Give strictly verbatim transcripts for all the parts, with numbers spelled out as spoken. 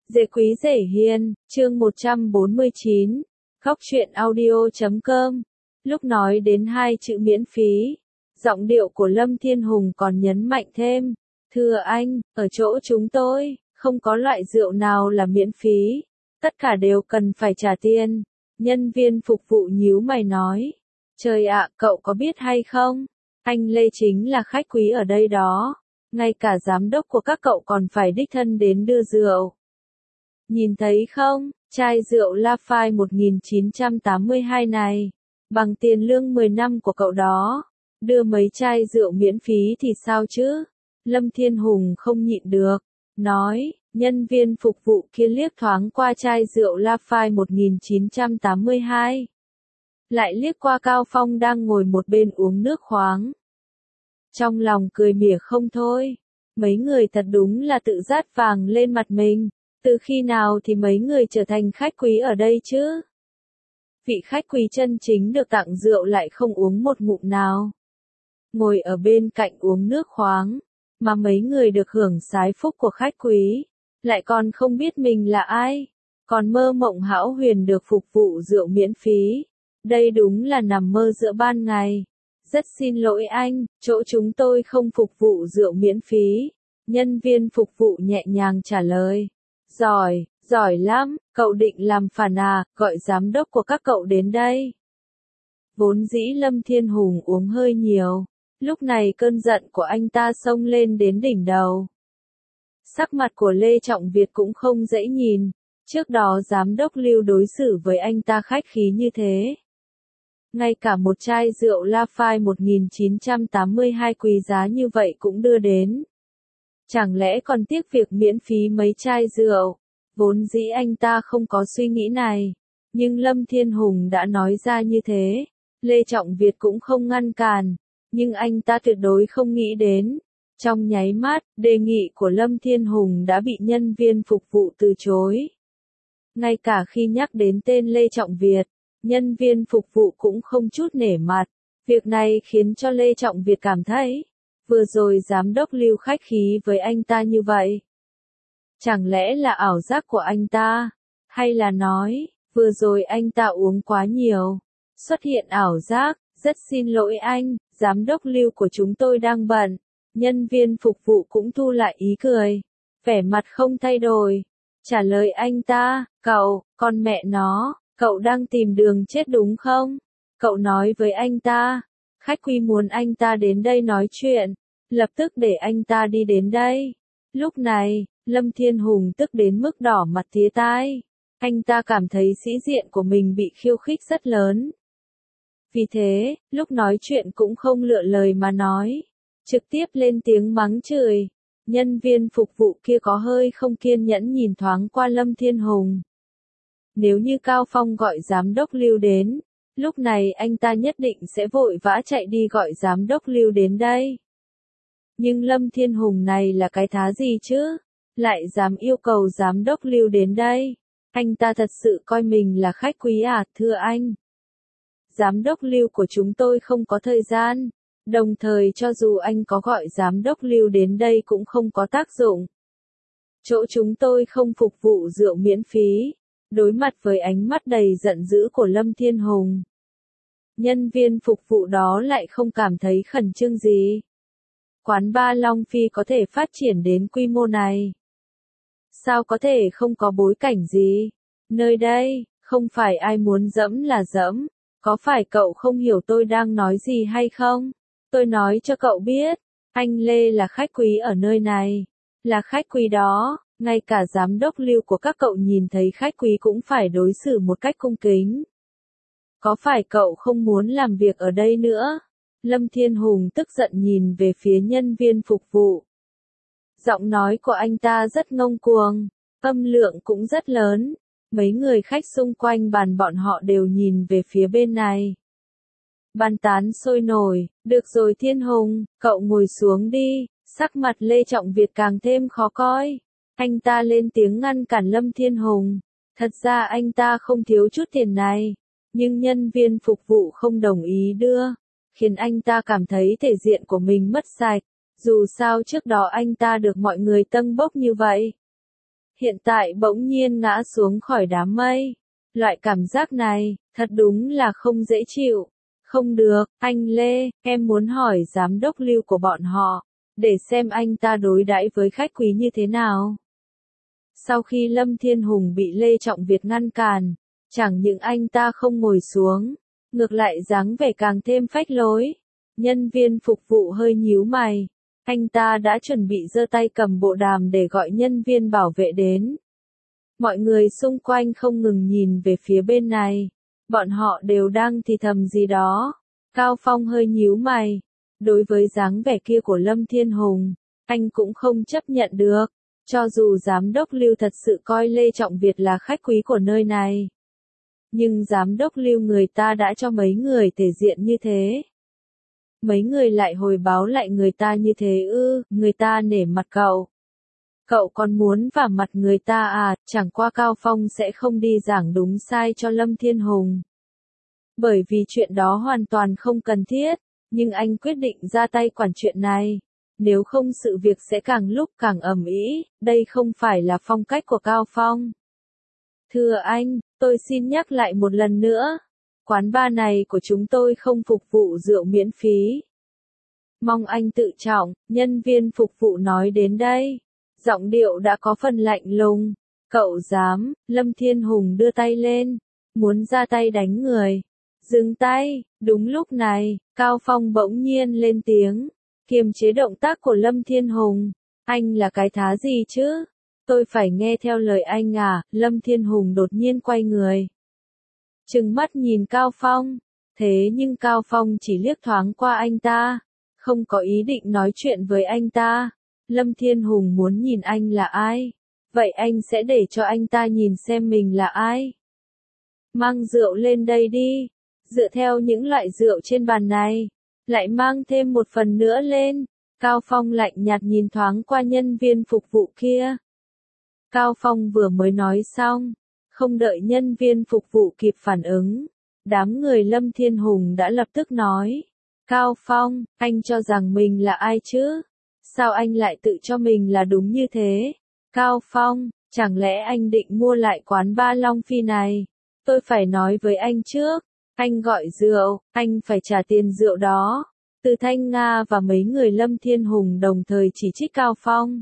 Dễ quý dễ hiền, chương một trăm bốn mươi chín, Góc truyện audio chấm com. Lúc nói đến hai chữ miễn phí, giọng điệu của Lâm Thiên Hùng còn nhấn mạnh thêm, thưa anh, ở chỗ chúng tôi, không có loại rượu nào là miễn phí, tất cả đều cần phải trả tiền. Nhân viên phục vụ nhíu mày nói, trời ạ, cậu có biết hay không, anh Lê chính là khách quý ở đây đó, ngay cả giám đốc của các cậu còn phải đích thân đến đưa rượu. Nhìn thấy không, chai rượu Lafite một nghìn chín trăm tám mươi hai này, bằng tiền lương mười năm của cậu đó, đưa mấy chai rượu miễn phí thì sao chứ? Lâm Thiên Hùng không nhịn được, nói, nhân viên phục vụ kia liếc thoáng qua chai rượu Lafite một nghìn chín trăm tám mươi hai. Lại liếc qua Cao Phong đang ngồi một bên uống nước khoáng. Trong lòng cười mỉa không thôi, mấy người thật đúng là tự dát vàng lên mặt mình. Từ khi nào thì mấy người trở thành khách quý ở đây chứ? Vị khách quý chân chính được tặng rượu lại không uống một ngụm nào. Ngồi ở bên cạnh uống nước khoáng, mà mấy người được hưởng sái phúc của khách quý, lại còn không biết mình là ai, còn mơ mộng hão huyền được phục vụ rượu miễn phí. Đây đúng là nằm mơ giữa ban ngày. Rất xin lỗi anh, chỗ chúng tôi không phục vụ rượu miễn phí. Nhân viên phục vụ nhẹ nhàng trả lời. Giỏi, giỏi lắm, cậu định làm phản à, gọi giám đốc của các cậu đến đây. Vốn dĩ Lâm Thiên Hùng uống hơi nhiều, lúc này cơn giận của anh ta xông lên đến đỉnh đầu. Sắc mặt của Lê Trọng Việt cũng không dễ nhìn, trước đó giám đốc Lưu đối xử với anh ta khách khí như thế. Ngay cả một chai rượu Lafite một nghìn chín trăm tám mươi hai quý giá như vậy cũng đưa đến. Chẳng lẽ còn tiếc việc miễn phí mấy chai rượu? Vốn dĩ anh ta không có suy nghĩ này, nhưng Lâm Thiên Hùng đã nói ra như thế, Lê Trọng Việt cũng không ngăn cản, nhưng anh ta tuyệt đối không nghĩ đến. Trong nháy mắt, đề nghị của Lâm Thiên Hùng đã bị nhân viên phục vụ từ chối. Ngay cả khi nhắc đến tên Lê Trọng Việt, nhân viên phục vụ cũng không chút nể mặt. Việc này khiến cho Lê Trọng Việt cảm thấy, vừa rồi giám đốc Lưu khách khí với anh ta như vậy. Chẳng lẽ là ảo giác của anh ta? Hay là nói, vừa rồi anh ta uống quá nhiều, xuất hiện ảo giác, rất xin lỗi anh, giám đốc Lưu của chúng tôi đang bận. Nhân viên phục vụ cũng thu lại ý cười, vẻ mặt không thay đổi, trả lời anh ta, cậu, con mẹ nó, cậu đang tìm đường chết đúng không? Cậu nói với anh ta, khách quý muốn anh ta đến đây nói chuyện, lập tức để anh ta đi đến đây. Lúc này, Lâm Thiên Hùng tức đến mức đỏ mặt tía tai, anh ta cảm thấy sĩ diện của mình bị khiêu khích rất lớn. Vì thế, lúc nói chuyện cũng không lựa lời mà nói, trực tiếp lên tiếng mắng chửi. Nhân viên phục vụ kia có hơi không kiên nhẫn nhìn thoáng qua Lâm Thiên Hùng. Nếu như Cao Phong gọi giám đốc Lưu đến, lúc này anh ta nhất định sẽ vội vã chạy đi gọi giám đốc Lưu đến đây. Nhưng Lâm Thiên Hùng này là cái thá gì chứ? Lại dám yêu cầu giám đốc Lưu đến đây? Anh ta thật sự coi mình là khách quý à, thưa anh? Giám đốc Lưu của chúng tôi không có thời gian. Đồng thời cho dù anh có gọi giám đốc Lưu đến đây cũng không có tác dụng. Chỗ chúng tôi không phục vụ rượu miễn phí. Đối mặt với ánh mắt đầy giận dữ của Lâm Thiên Hùng, nhân viên phục vụ đó lại không cảm thấy khẩn trương gì. Quán bar Long Phi có thể phát triển đến quy mô này, sao có thể không có bối cảnh gì? Nơi đây, không phải ai muốn dẫm là dẫm, có phải cậu không hiểu tôi đang nói gì hay không? Tôi nói cho cậu biết, anh Lê là khách quý ở nơi này, là khách quý đó. Ngay cả giám đốc Lưu của các cậu nhìn thấy khách quý cũng phải đối xử một cách cung kính. Có phải cậu không muốn làm việc ở đây nữa? Lâm Thiên Hùng tức giận nhìn về phía nhân viên phục vụ. Giọng nói của anh ta rất ngông cuồng, âm lượng cũng rất lớn. Mấy người khách xung quanh bàn bọn họ đều nhìn về phía bên này. Bàn tán sôi nổi, được rồi Thiên Hùng, cậu ngồi xuống đi. Sắc mặt Lê Trọng Việt càng thêm khó coi. Anh ta lên tiếng ngăn cản Lâm Thiên Hùng. Thật ra anh ta không thiếu chút tiền này, nhưng nhân viên phục vụ không đồng ý đưa, khiến anh ta cảm thấy thể diện của mình mất sạch. Dù sao trước đó anh ta được mọi người tâng bốc như vậy. hiện tại bỗng nhiên ngã xuống khỏi đám mây. Loại cảm giác này, thật đúng là không dễ chịu. Không được, anh Lê, em muốn hỏi giám đốc Lưu của bọn họ, để xem anh ta đối đãi với khách quý như thế nào. Sau khi Lâm Thiên Hùng bị Lê Trọng Việt ngăn cản, chẳng những anh ta không ngồi xuống, ngược lại dáng vẻ càng thêm phách lối. Nhân viên phục vụ hơi nhíu mày, anh ta đã chuẩn bị giơ tay cầm bộ đàm để gọi nhân viên bảo vệ đến. Mọi người xung quanh không ngừng nhìn về phía bên này, bọn họ đều đang thì thầm gì đó. Cao Phong hơi nhíu mày, đối với dáng vẻ kia của Lâm Thiên Hùng, anh cũng không chấp nhận được, cho dù giám đốc Lưu thật sự coi Lê Trọng Việt là khách quý của nơi này. Nhưng giám đốc Lưu người ta đã cho mấy người thể diện như thế. Mấy người lại hồi báo lại người ta như thế ư, người ta nể mặt cậu. Cậu còn muốn vả mặt người ta à, chẳng qua Cao Phong sẽ không đi giảng đúng sai cho Lâm Thiên Hùng. Bởi vì chuyện đó hoàn toàn không cần thiết, nhưng anh quyết định ra tay quản chuyện này. Nếu không sự việc sẽ càng lúc càng ầm ĩ, đây không phải là phong cách của Cao Phong. Thưa anh, tôi xin nhắc lại một lần nữa, quán bar này của chúng tôi không phục vụ rượu miễn phí. Mong anh tự trọng, nhân viên phục vụ nói đến đây. Giọng điệu đã có phần lạnh lùng. Cậu dám, Lâm Thiên Hùng đưa tay lên, muốn ra tay đánh người. Dừng tay, đúng lúc này, Cao Phong bỗng nhiên lên tiếng, kiềm chế động tác của Lâm Thiên Hùng. Anh là cái thá gì chứ? Tôi phải nghe theo lời anh à? Lâm Thiên Hùng đột nhiên quay người, trừng mắt nhìn Cao Phong. Thế nhưng Cao Phong chỉ liếc thoáng qua anh ta, không có ý định nói chuyện với anh ta. Lâm Thiên Hùng muốn nhìn anh là ai? Vậy anh sẽ để cho anh ta nhìn xem mình là ai. Mang rượu lên đây đi. Dựa theo những loại rượu trên bàn này, lại mang thêm một phần nữa lên. Cao Phong lạnh nhạt nhìn thoáng qua nhân viên phục vụ kia. Cao Phong vừa mới nói xong, không đợi nhân viên phục vụ kịp phản ứng, đám người Lâm Thiên Hùng đã lập tức nói. Cao Phong, anh cho rằng mình là ai chứ? Sao anh lại tự cho mình là đúng như thế? Cao Phong, chẳng lẽ anh định mua lại quán bar Long Phi này? Tôi phải nói với anh trước, anh gọi rượu, anh phải trả tiền rượu đó. Từ Thanh Nga và mấy người Lâm Thiên Hùng đồng thời chỉ trích Cao Phong.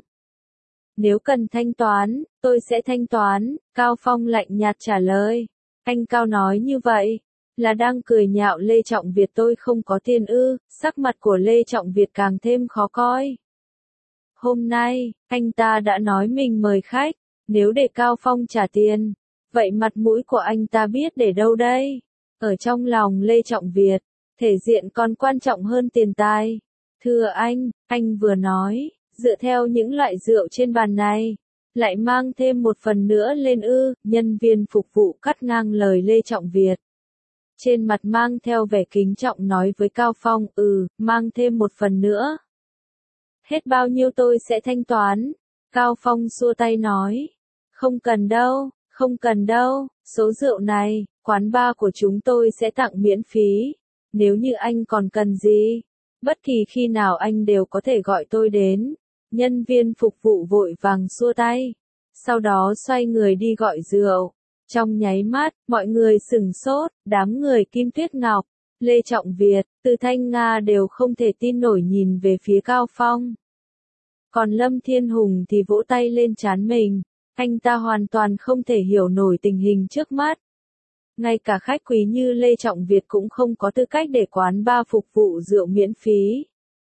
Nếu cần thanh toán, tôi sẽ thanh toán, Cao Phong lạnh nhạt trả lời. Anh Cao nói như vậy, là đang cười nhạo Lê Trọng Việt tôi không có tiền ư? Sắc mặt của Lê Trọng Việt càng thêm khó coi. Hôm nay, anh ta đã nói mình mời khách, nếu để Cao Phong trả tiền, vậy mặt mũi của anh ta biết để đâu đây? Ở trong lòng Lê Trọng Việt, thể diện còn quan trọng hơn tiền tài. Thưa anh, anh vừa nói, dựa theo những loại rượu trên bàn này, lại mang thêm một phần nữa lên ư? Nhân viên phục vụ cắt ngang lời Lê Trọng Việt. Trên mặt mang theo vẻ kính trọng nói với Cao Phong, ừ, mang thêm một phần nữa. Hết bao nhiêu tôi sẽ thanh toán. Cao Phong xua tay nói. Không cần đâu, không cần đâu, số rượu này, quán bar của chúng tôi sẽ tặng miễn phí. Nếu như anh còn cần gì, bất kỳ khi nào anh đều có thể gọi tôi đến. Nhân viên phục vụ vội vàng xua tay, sau đó xoay người đi gọi rượu. Trong nháy mắt, mọi người sửng sốt, đám người Kim Tuyết Ngọc, Lê Trọng Việt, Từ Thanh Nga đều không thể tin nổi nhìn về phía Cao Phong. Còn Lâm Thiên Hùng thì vỗ tay lên trán mình, anh ta hoàn toàn không thể hiểu nổi tình hình trước mắt. Ngay cả khách quý như Lê Trọng Việt cũng không có tư cách để quán bar phục vụ rượu miễn phí.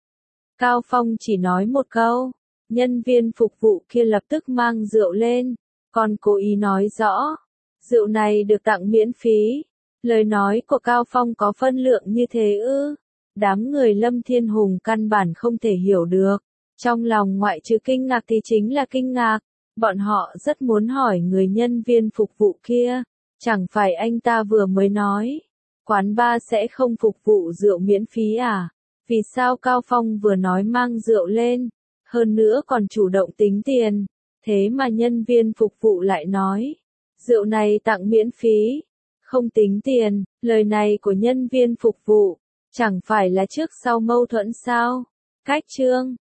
Cao Phong chỉ nói một câu, nhân viên phục vụ kia lập tức mang rượu lên, còn cố ý nói rõ, rượu này được tặng miễn phí. Lời nói của Cao Phong có phân lượng như thế ư? Đám người Lâm Thiên Hùng căn bản không thể hiểu được. Trong lòng ngoại trừ kinh ngạc thì chính là kinh ngạc. Bọn họ rất muốn hỏi người nhân viên phục vụ kia. Chẳng phải anh ta vừa mới nói, quán bar sẽ không phục vụ rượu miễn phí à? Vì sao Cao Phong vừa nói mang rượu lên, hơn nữa còn chủ động tính tiền, thế mà nhân viên phục vụ lại nói, rượu này tặng miễn phí, không tính tiền. Lời này của nhân viên phục vụ, chẳng phải là trước sau mâu thuẫn sao? Cách chương